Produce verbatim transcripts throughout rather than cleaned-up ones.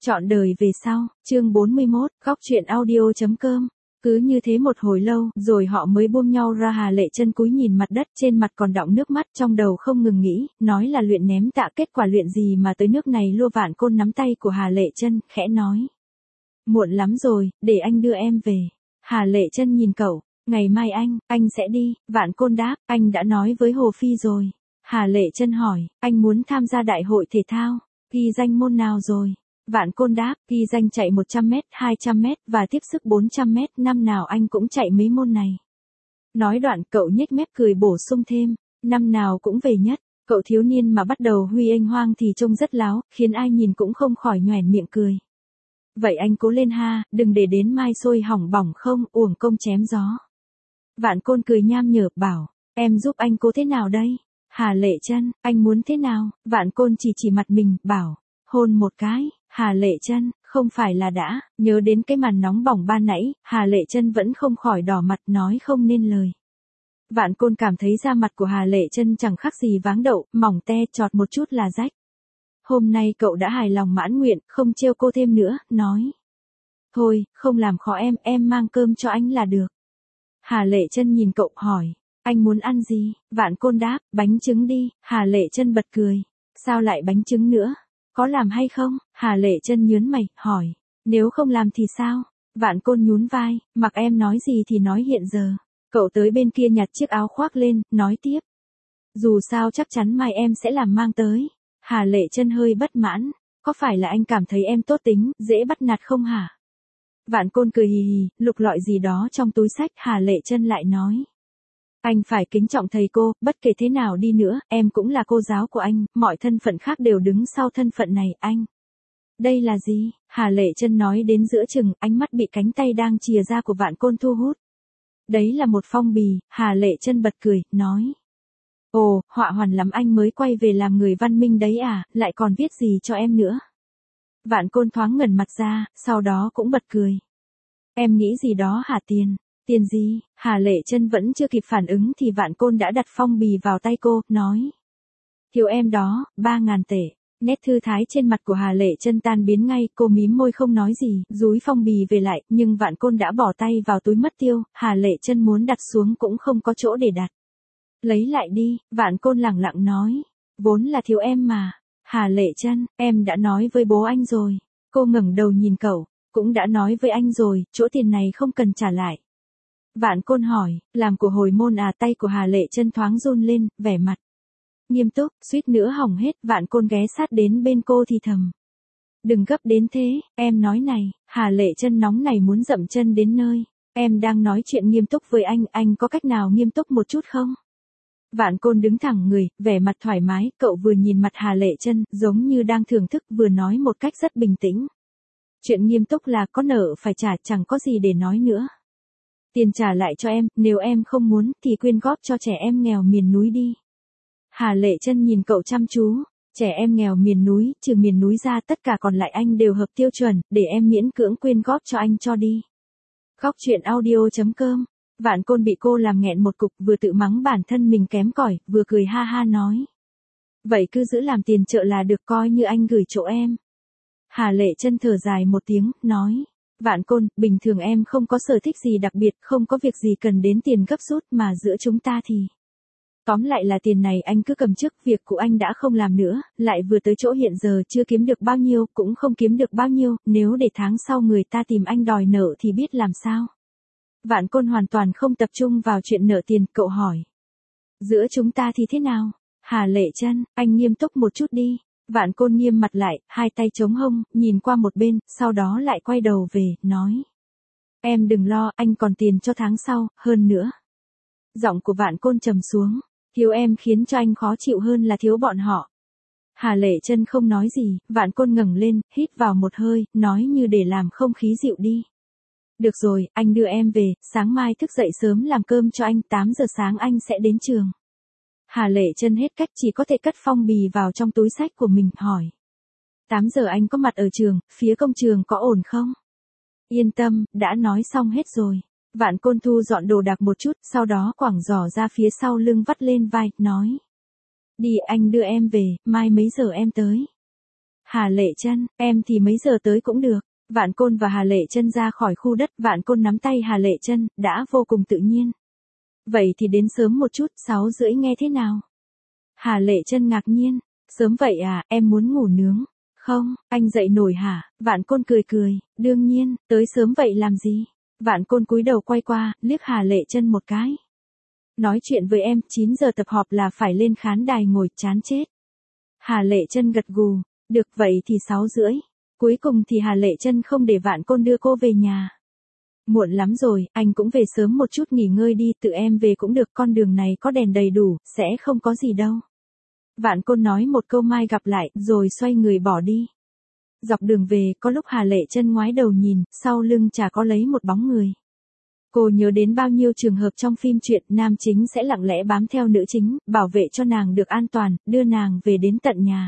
Trọn đời về sau, chương bốn mươi mốt, góc truyện audio.com. Cứ như thế một hồi lâu, rồi họ mới buông nhau ra. Hà Lệ Chân cúi nhìn mặt đất, trên mặt còn đọng nước mắt, trong đầu không ngừng nghĩ, nói là luyện ném tạ, kết quả luyện gì mà tới nước này. Lua Vạn Côn nắm tay của Hà Lệ Chân, khẽ nói: "Muộn lắm rồi, để anh đưa em về." Hà Lệ Chân nhìn cậu: "Ngày mai anh, anh sẽ đi." Vạn Côn đáp: "Anh đã nói với Hồ Phi rồi." Hà Lệ Chân hỏi: "Anh muốn tham gia đại hội thể thao, ghi danh môn nào rồi?" Vạn Côn đáp: "Ghi danh chạy một trăm mét, hai trăm mét và tiếp sức bốn trăm mét, năm nào anh cũng chạy mấy môn này." Nói đoạn cậu nhếch mép cười bổ sung thêm: "Năm nào cũng về nhất." Cậu thiếu niên mà bắt đầu huy anh hoang thì trông rất láo, khiến ai nhìn cũng không khỏi nhoẻn miệng cười. "Vậy anh cố lên ha, đừng để đến mai sôi hỏng bỏng không, uổng công chém gió." Vạn Côn cười nham nhở, bảo: "Em giúp anh cố thế nào đây?" Hà Lệ Chân: "Anh muốn thế nào?" Vạn Côn chỉ chỉ mặt mình, bảo: "Hôn một cái." Hà Lệ Chân: "Không phải là đã." Nhớ đến cái màn nóng bỏng ban nãy, Hà Lệ Chân vẫn không khỏi đỏ mặt, nói không nên lời. Vạn Côn cảm thấy da mặt của Hà Lệ Chân chẳng khác gì váng đậu, mỏng te, chọt một chút là rách. Hôm nay cậu đã hài lòng mãn nguyện, không trêu cô thêm nữa, nói: "Thôi, không làm khó em, em mang cơm cho anh là được." Hà Lệ Chân nhìn cậu, hỏi: "Anh muốn ăn gì?" Vạn Côn đáp: "Bánh trứng đi." Hà Lệ Chân bật cười: "Sao lại bánh trứng nữa? Có làm hay không?" Hà Lệ Chân nhướng mày, hỏi: "Nếu không làm thì sao?" Vạn Côn nhún vai: "Mặc em nói gì thì nói hiện giờ." Cậu tới bên kia nhặt chiếc áo khoác lên, nói tiếp: "Dù sao chắc chắn mai em sẽ làm mang tới." Hà Lệ Chân hơi bất mãn: "Có phải là anh cảm thấy em tốt tính, dễ bắt nạt không hả?" Vạn Côn cười hì hì, lục lọi gì đó trong túi xách. Hà Lệ Chân lại nói: "Anh phải kính trọng thầy cô, bất kể thế nào đi nữa, em cũng là cô giáo của anh, mọi thân phận khác đều đứng sau thân phận này, anh." "Đây là gì?" Hà Lệ Chân nói đến giữa chừng, ánh mắt bị cánh tay đang chìa ra của Vạn Côn thu hút. "Đấy là một phong bì." Hà Lệ Chân bật cười, nói: "Ồ, họa hoàn lắm, anh mới quay về làm người văn minh đấy à, lại còn viết gì cho em nữa?" Vạn Côn thoáng ngẩn mặt ra, sau đó cũng bật cười. "Em nghĩ gì đó hả? Tiền?" "Tiền gì?" Hà Lệ Chân vẫn chưa kịp phản ứng thì Vạn Côn đã đặt phong bì vào tay cô, nói: "Thiếu em đó, ba ngàn tệ." Nét thư thái trên mặt của Hà Lệ Chân tan biến ngay, cô mím môi không nói gì, dúi phong bì về lại, nhưng Vạn Côn đã bỏ tay vào túi mất tiêu, Hà Lệ Chân muốn đặt xuống cũng không có chỗ để đặt. "Lấy lại đi." Vạn Côn lẳng lặng nói: "Vốn là thiếu em mà." Hà Lệ Chân: "Em đã nói với bố anh rồi." Cô ngẩng đầu nhìn cậu: "Cũng đã nói với anh rồi, chỗ tiền này không cần trả lại." Vạn Côn hỏi: "Làm của hồi môn à?" Tay của Hà Lệ Chân thoáng run lên, vẻ mặt nghiêm túc, suýt nữa hỏng hết. Vạn Côn ghé sát đến bên cô thì thầm: "Đừng gấp đến thế, em nói này." Hà Lệ Chân nóng nảy muốn dậm chân đến nơi: "Em đang nói chuyện nghiêm túc với anh, anh có cách nào nghiêm túc một chút không?" Vạn Côn đứng thẳng người, vẻ mặt thoải mái, cậu vừa nhìn mặt Hà Lệ Chân, giống như đang thưởng thức, vừa nói một cách rất bình tĩnh: "Chuyện nghiêm túc là có nợ phải trả, chẳng có gì để nói nữa. Tiền trả lại cho em, nếu em không muốn, thì quyên góp cho trẻ em nghèo miền núi đi." Hà Lệ Chân nhìn cậu chăm chú: "Trẻ em nghèo miền núi, trừ miền núi ra tất cả còn lại anh đều hợp tiêu chuẩn, để em miễn cưỡng quyên góp cho anh cho đi." Góc truyện audio.com. Vạn Côn bị cô làm nghẹn một cục, vừa tự mắng bản thân mình kém cỏi, vừa cười ha ha nói: "Vậy cứ giữ làm tiền trợ là được, coi như anh gửi chỗ em." Hà Lệ Chân thở dài một tiếng, nói: "Vạn Côn, bình thường em không có sở thích gì đặc biệt, không có việc gì cần đến tiền gấp rút, mà giữa chúng ta thì... Tóm lại là tiền này anh cứ cầm trước, việc của anh đã không làm nữa, lại vừa tới chỗ hiện giờ chưa kiếm được bao nhiêu, cũng không kiếm được bao nhiêu, nếu để tháng sau người ta tìm anh đòi nợ thì biết làm sao." Vạn Côn hoàn toàn không tập trung vào chuyện nợ tiền, cậu hỏi: "Giữa chúng ta thì thế nào?" Hà Lệ Chân: "Anh nghiêm túc một chút đi." Vạn Côn nghiêm mặt lại, hai tay chống hông, nhìn qua một bên, sau đó lại quay đầu về, nói: "Em đừng lo, anh còn tiền cho tháng sau, hơn nữa." Giọng của Vạn Côn trầm xuống: "Thiếu em khiến cho anh khó chịu hơn là thiếu bọn họ." Hà Lệ Chân không nói gì, Vạn Côn ngẩng lên, hít vào một hơi, nói như để làm không khí dịu đi: "Được rồi, anh đưa em về, sáng mai thức dậy sớm làm cơm cho anh, tám giờ sáng anh sẽ đến trường." Hà Lệ Chân hết cách, chỉ có thể cất phong bì vào trong túi xách của mình, hỏi: tám giờ anh có mặt ở trường, phía công trường có ổn không?" "Yên tâm, đã nói xong hết rồi." Vạn Côn thu dọn đồ đạc một chút, sau đó quẳng giỏ ra phía sau lưng vắt lên vai, nói: "Đi, anh đưa em về, mai mấy giờ em tới?" Hà Lệ Chân, em thì mấy giờ tới cũng được. Vạn Côn và Hà Lệ Chân ra khỏi khu đất, Vạn Côn nắm tay Hà Lệ Chân, đã vô cùng tự nhiên. Vậy thì đến sớm một chút, sáu rưỡi nghe thế nào? Hà Lệ Chân ngạc nhiên, sớm vậy à, em muốn ngủ nướng. Không, anh dậy nổi hả? Vạn Côn cười cười, đương nhiên, tới sớm vậy làm gì? Vạn Côn cúi đầu quay qua, liếc Hà Lệ Chân một cái. Nói chuyện với em, chín giờ tập họp là phải lên khán đài ngồi, chán chết. Hà Lệ Chân gật gù, được vậy thì sáu rưỡi. Cuối cùng thì Hà Lệ Chân không để Vạn Côn đưa cô về nhà. Muộn lắm rồi, anh cũng về sớm một chút nghỉ ngơi đi, tự em về cũng được, con đường này có đèn đầy đủ, sẽ không có gì đâu. Vạn Côn nói một câu mai gặp lại, rồi xoay người bỏ đi. Dọc đường về, có lúc Hà Lệ Chân ngoái đầu nhìn, sau lưng chả có lấy một bóng người. Cô nhớ đến bao nhiêu trường hợp trong phim truyện, nam chính sẽ lặng lẽ bám theo nữ chính, bảo vệ cho nàng được an toàn, đưa nàng về đến tận nhà.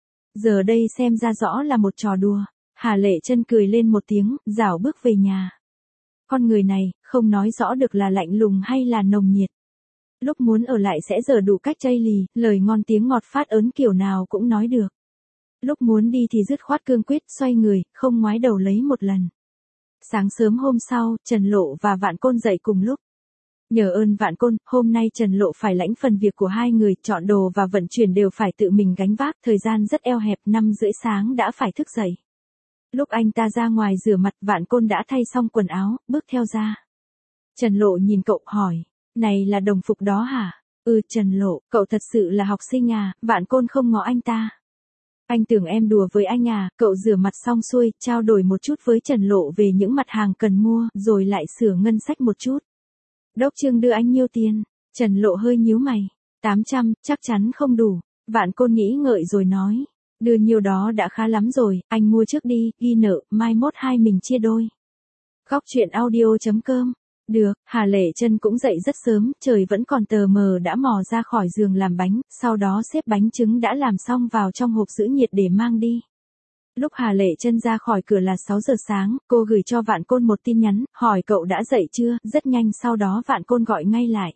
Giờ đây xem ra rõ là một trò đùa. Hà Lệ Chân cười lên một tiếng, rảo bước về nhà. Con người này, không nói rõ được là lạnh lùng hay là nồng nhiệt. Lúc muốn ở lại sẽ giờ đủ cách chây lì, lời ngon tiếng ngọt phát ớn kiểu nào cũng nói được. Lúc muốn đi thì dứt khoát cương quyết, xoay người, không ngoái đầu lấy một lần. Sáng sớm hôm sau, Trần Lộ và Vạn Côn dậy cùng lúc. Nhờ ơn Vạn Côn, hôm nay Trần Lộ phải lãnh phần việc của hai người, chọn đồ và vận chuyển đều phải tự mình gánh vác, thời gian rất eo hẹp, năm rưỡi sáng đã phải thức dậy. Lúc anh ta ra ngoài rửa mặt, Vạn Côn đã thay xong quần áo, bước theo ra. Trần Lộ nhìn cậu, hỏi, này là đồng phục đó hả? Ừ Trần Lộ, cậu thật sự là học sinh à? Vạn Côn không ngó anh ta. Anh tưởng em đùa với anh à? Cậu rửa mặt xong xuôi, trao đổi một chút với Trần Lộ về những mặt hàng cần mua, rồi lại sửa ngân sách một chút. Đốc Trương đưa anh nhiêu tiền? Trần Lộ hơi nhíu mày. tám trăm, chắc chắn không đủ. Vạn Côn nghĩ ngợi rồi nói. Đưa nhiêu đó đã khá lắm rồi, anh mua trước đi, ghi nợ, mai mốt hai mình chia đôi. Góc truyện audio chấm com. Được, Hà Lệ Chân cũng dậy rất sớm, trời vẫn còn tờ mờ đã mò ra khỏi giường làm bánh, sau đó xếp bánh trứng đã làm xong vào trong hộp giữ nhiệt để mang đi. Lúc Hà Lệ Chân ra khỏi cửa là sáu giờ sáng, cô gửi cho Vạn Côn một tin nhắn, hỏi cậu đã dậy chưa, rất nhanh sau đó Vạn Côn gọi ngay lại.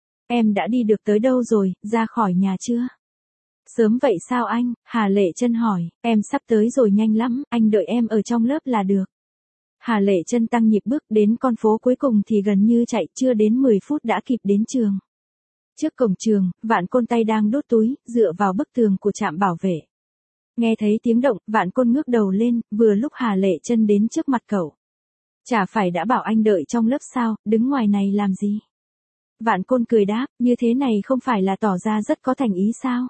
Em đã đi được tới đâu rồi, ra khỏi nhà chưa? Sớm vậy sao anh? Hà Lệ Chân hỏi, em sắp tới rồi nhanh lắm, anh đợi em ở trong lớp là được. Hà Lệ Chân tăng nhịp bước đến con phố cuối cùng thì gần như chạy, chưa đến mười phút đã kịp đến trường. Trước cổng trường, Vạn Côn tay đang đốt túi, dựa vào bức tường của trạm bảo vệ. Nghe thấy tiếng động, Vạn Côn ngước đầu lên, vừa lúc Hà Lệ Chân đến trước mặt cậu. Chả phải đã bảo anh đợi trong lớp sao, đứng ngoài này làm gì? Vạn Côn cười đáp, như thế này không phải là tỏ ra rất có thành ý sao?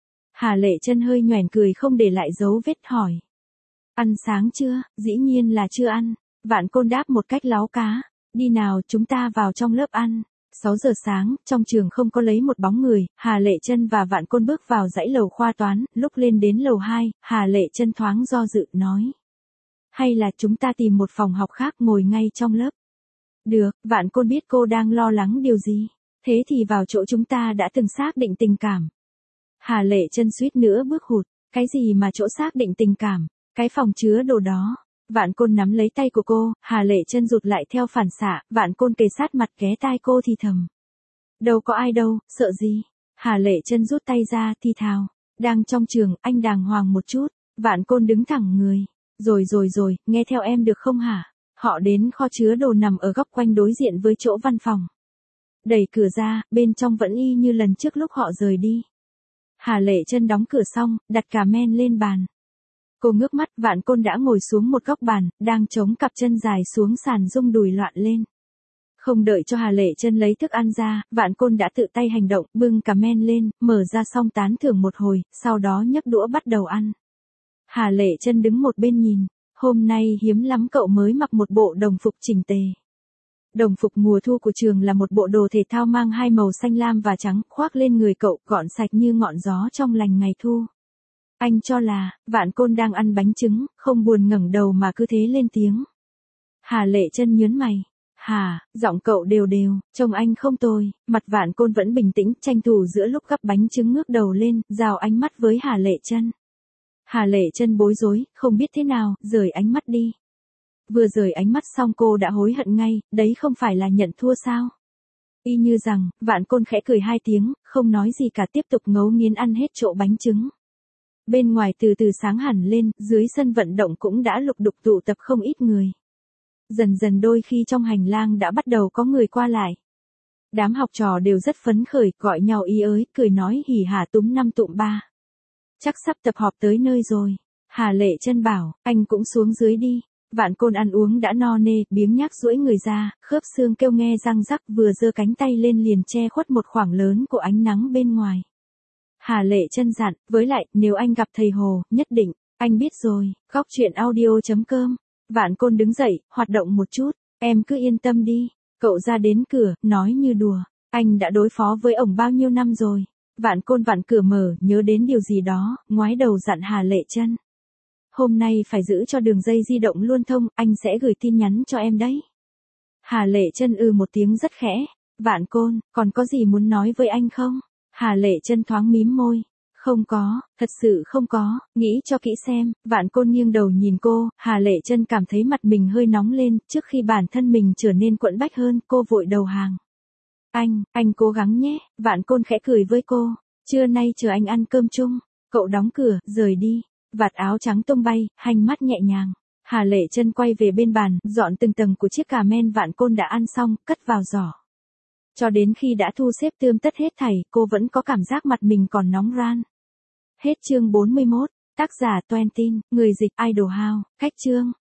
Hà Lệ Chân hơi nhoẻn cười không để lại dấu vết, hỏi. Ăn sáng chưa? Dĩ nhiên là chưa ăn. Vạn Côn đáp một cách láu cá. Đi nào, chúng ta vào trong lớp ăn. sáu giờ sáng, trong trường không có lấy một bóng người, Hà Lệ Chân và Vạn Côn bước vào dãy lầu khoa toán, lúc lên đến lầu hai, Hà Lệ Chân thoáng do dự, nói. Hay là chúng ta tìm một phòng học khác ngồi ngay trong lớp? Được, Vạn Côn biết cô đang lo lắng điều gì. Thế thì vào chỗ chúng ta đã từng xác định tình cảm. Hà Lệ Chân suýt nữa bước hụt. Cái gì mà chỗ xác định tình cảm? Cái phòng chứa đồ đó. Vạn Côn nắm lấy tay của cô, Hà Lệ Chân rụt lại theo phản xạ, Vạn Côn kề sát mặt ghé tai cô thì thầm. Đâu có ai đâu, sợ gì? Hà Lệ Chân rút tay ra thì thào. Đang trong trường, anh đàng hoàng một chút. Vạn Côn đứng thẳng người. Rồi rồi rồi, nghe theo em được không hả? Họ đến kho chứa đồ nằm ở góc quanh đối diện với chỗ văn phòng. Đẩy cửa ra, bên trong vẫn y như lần trước lúc họ rời đi. Hà Lệ Chân đóng cửa xong, đặt cà men lên bàn. Cô ngước mắt, Vạn Côn đã ngồi xuống một góc bàn, đang chống cặp chân dài xuống sàn rung đùi loạn lên. Không đợi cho Hà Lệ Chân lấy thức ăn ra, Vạn Côn đã tự tay hành động, bưng cà men lên, mở ra xong tán thưởng một hồi, sau đó nhấc đũa bắt đầu ăn. Hà Lệ Chân đứng một bên nhìn, hôm nay hiếm lắm cậu mới mặc một bộ đồng phục chỉnh tề. Đồng phục mùa thu của trường là một bộ đồ thể thao mang hai màu xanh lam và trắng, khoác lên người cậu, gọn sạch như ngọn gió trong lành ngày thu. Anh cho là, Vạn Côn đang ăn bánh trứng, không buồn ngẩng đầu mà cứ thế lên tiếng. Hà Lệ Chân nhớn mày. Hà, giọng cậu đều đều, trông anh không tồi. Mặt Vạn Côn vẫn bình tĩnh, tranh thủ giữa lúc gắp bánh trứng ngước đầu lên, rào ánh mắt với Hà Lệ Chân. Hà Lệ Chân bối rối, không biết thế nào, rời ánh mắt đi. Vừa rời ánh mắt xong cô đã hối hận ngay, đấy không phải là nhận thua sao? Y như rằng, Vạn Côn khẽ cười hai tiếng, không nói gì cả, tiếp tục ngấu nghiến ăn hết chỗ bánh trứng. Bên ngoài từ từ sáng hẳn lên, dưới sân vận động cũng đã lục đục tụ tập không ít người. Dần dần đôi khi trong hành lang đã bắt đầu có người qua lại. Đám học trò đều rất phấn khởi, gọi nhau ý ới, cười nói hỉ hả túm năm tụm ba. Chắc sắp tập họp tới nơi rồi. Hà Lệ Chân bảo, anh cũng xuống dưới đi. Vạn Côn ăn uống đã no nê, biếng nhác duỗi người ra, khớp xương kêu nghe răng rắc, vừa giơ cánh tay lên liền che khuất một khoảng lớn của ánh nắng bên ngoài. Hà Lệ Chân dặn, với lại, nếu anh gặp thầy Hồ, nhất định, anh biết rồi, góc chuyện audio chấm com. Vạn Côn đứng dậy, hoạt động một chút, em cứ yên tâm đi. Cậu ra đến cửa, nói như đùa, anh đã đối phó với ổng bao nhiêu năm rồi. Vạn Côn vặn cửa mở, nhớ đến điều gì đó, ngoái đầu dặn Hà Lệ Chân. Hôm nay phải giữ cho đường dây di động luôn thông, anh sẽ gửi tin nhắn cho em đấy. Hà Lệ Chân ư một tiếng rất khẽ. Vạn Côn, còn có gì muốn nói với anh không? Hà Lệ Chân thoáng mím môi. Không có, thật sự không có, nghĩ cho kỹ xem. Vạn Côn nghiêng đầu nhìn cô, Hà Lệ Chân cảm thấy mặt mình hơi nóng lên, trước khi bản thân mình trở nên quẫn bách hơn, cô vội đầu hàng. Anh, anh cố gắng nhé. Vạn Côn khẽ cười với cô. Trưa nay chờ anh ăn cơm chung. Cậu đóng cửa, rời đi. Vạt áo trắng tung bay, hành mắt nhẹ nhàng. Hà Lệ Chân quay về bên bàn, dọn từng tầng của chiếc cà men Vạn Côn đã ăn xong, cất vào giỏ. Cho đến khi đã thu xếp tươm tất hết thảy, cô vẫn có cảm giác mặt mình còn nóng ran. Hết chương bốn mươi mốt, tác giả Toentin, người dịch Idol House, cách chương.